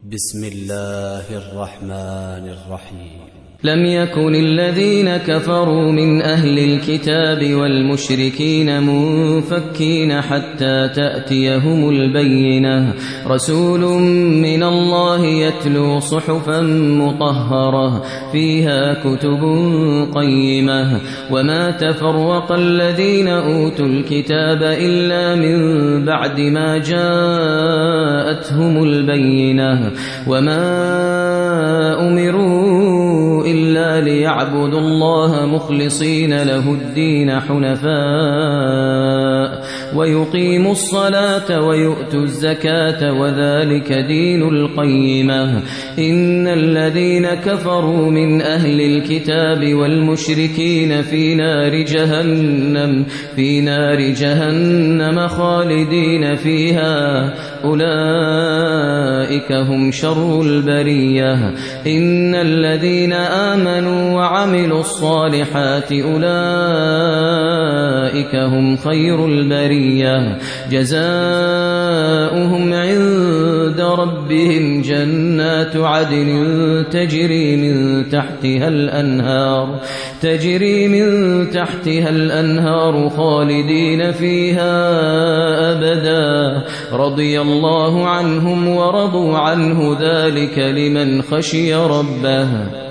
بسم الله الرحمن الرحيم. لم يكن الذين كفروا من أهل الكتاب والمشركين منفكين حتى تأتيهم البينة، رسول من الله يتلو صحفا مطهرة فيها كتب قيمة، وما تفرق الذين أوتوا الكتاب إلا من بعد ما جاءتهم البينة، وما أمروا إلا ليعبدوا الله مخلصين له الدين حنفاء ويقيموا الصلاة ويؤتوا الزكاة وذلك دين القيمة. إن الذين كفروا من أهل الكتاب والمشركين في نار جهنم خالدين فيها، أولئك هم شر البرية. إن الذين آمنوا وعملوا الصالحات أولئك هم خير البرية، جزاؤهم عند ربهم جنات عدن تجري من تحتها الأنهار خالدين فيها أبدا، رضي الله عنهم ورضوا عنه، ذلك لمن خشي ربه.